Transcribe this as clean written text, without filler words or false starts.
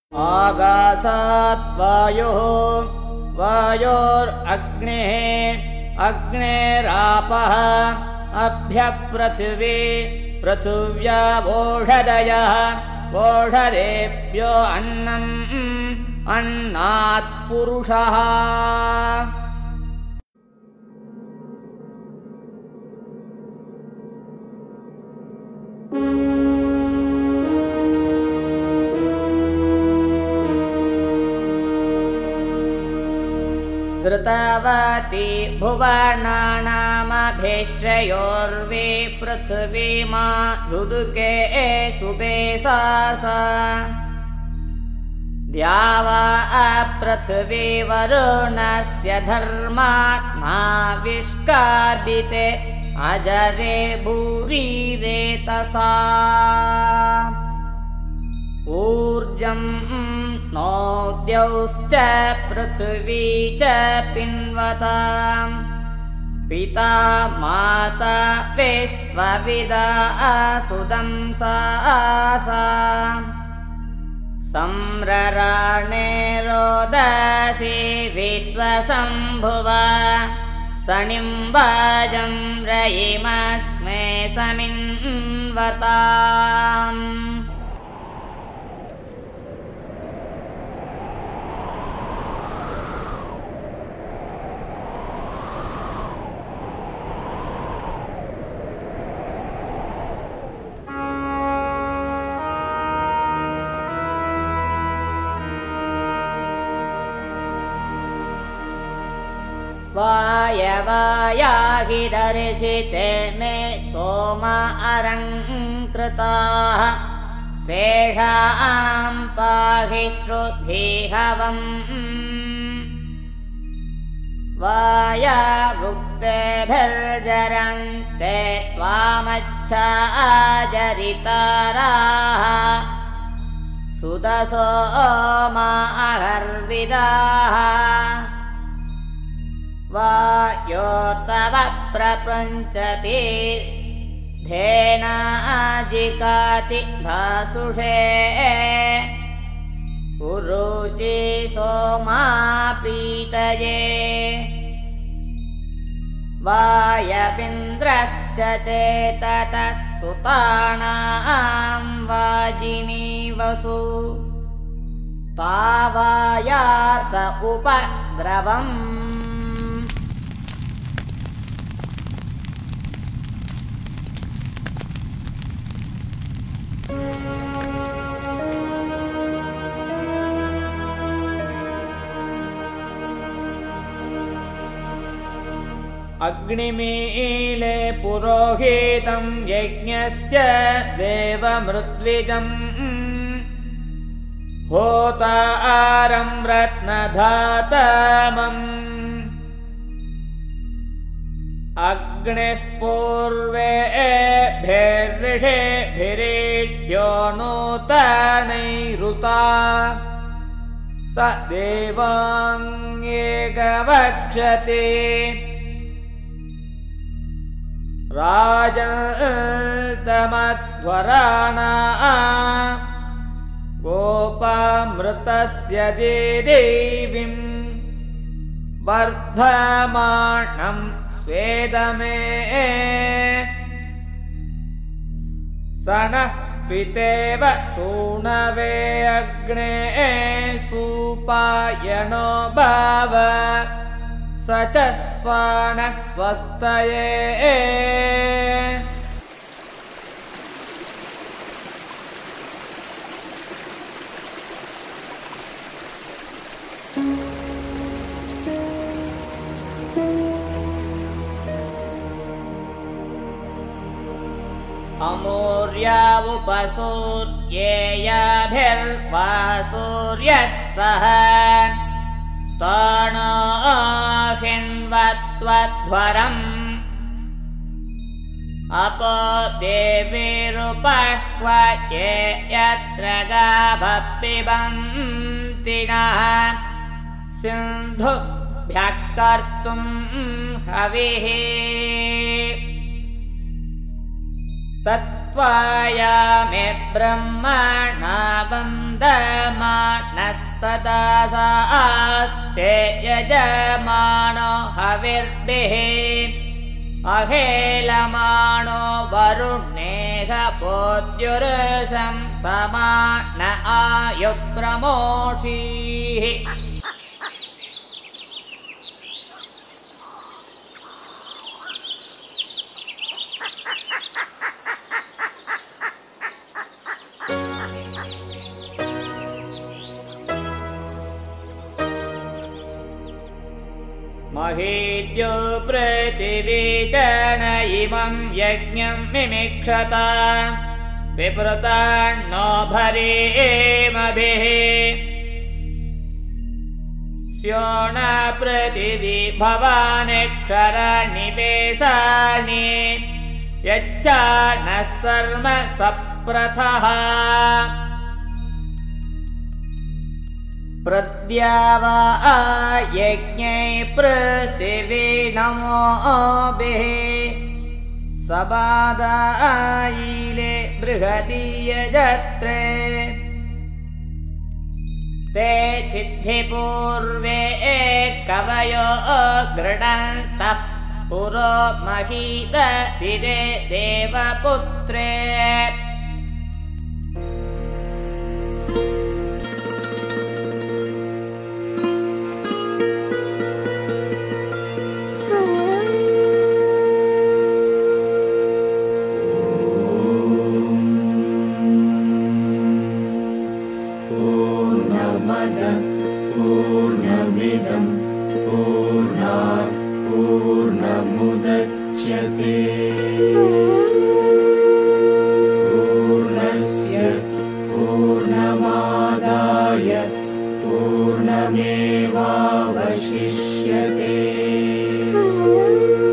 आकाशात् वायुः वायोरग्निः अग्नेरापः अभ्यः पृथिवी पृथिव्यावोषधयः ओषधेभ्यो अन्नम् अन्नात् पुरुषः ऋतवती भुवनानामभिश्रयोर्वे पृथिवीमा दुदुके सुबेसासा द्यावा पृथिवी वरुणस्य धर्मात्माविष्कादिते अजरे भूरिरेतसा ऊर्जं नोद्यौश्च पृथिवी च पिन्वतां पिता माता विश्वविदा सुदं सासा सम्रराणे रोदसी विश्वसम्भुवा सनिं वाजं रयिमस्मे समिन्वताम् वायवायाहि दर्शिते मे सोम अरङ्कृताः तेषां पाहि श्रुधिहवम् वायवृक्तेभिर्जरन्ते त्वामच्छाजरिताराः सुदसोमा अहर्विदाः वायो तव प्रपञ्चति धेनाजिकाति भासुषे उरुचि सोमापीतये वायविन्द्रश्च चेततः सुतानां वाजिनीवसु तावायात उपद्रवम् अग्निमीले पुरोहितं यज्ञस्य देवमृद्विजम् होतारं रत्नधातमम् अग्निः पूर्वेभिर्षिभिरेभ्यो नूतनैरुता स देवाङ्गेकवक्षते राजन्तमध्वराणा गोपामृतस्य देवीं वर्धमानं स्वेदमे स नः पितेव सूनवे अग्ने सूपायनो भाव स च स्वानः स्वस्तये अमूर्या उपसूर्येयाभिर्वा सूर्यः सह तानाहिन्वत्वध्वरम् अपो देवीरुपह्वये यत्र गावः पिबन्ति नः सिन्धुभ्यः कर्तुं हविः तत्त्वायामे ब्रह्मणा वन्दमाना तदासास्ते यजमानो हविर्भिः अहेलमाणो वरुणेह बोध्युरसं समान आयुप्रमोषीः महीद्यो पृथिवीचन इमं यज्ञं मिमिक्षता विपृतान्नो भरेमभिः स्योण पृथिवी भवानेक्षरनिवेशानि यच्चानः सर्म सप्रथः प्रद्यावा यज्ञै पृथिवी नमोभिः सबादायिले बृहतीयजत्रे ते चिद्धिपूर्वे कवयो गृणन्तः पुरो महीदधिरे देवपुत्रे पूर्णमिदं पूर्णात् पूर्णमुदच्यते पूर्णस्य पूर्णमादाय पूर्णमेवावशिष्यते।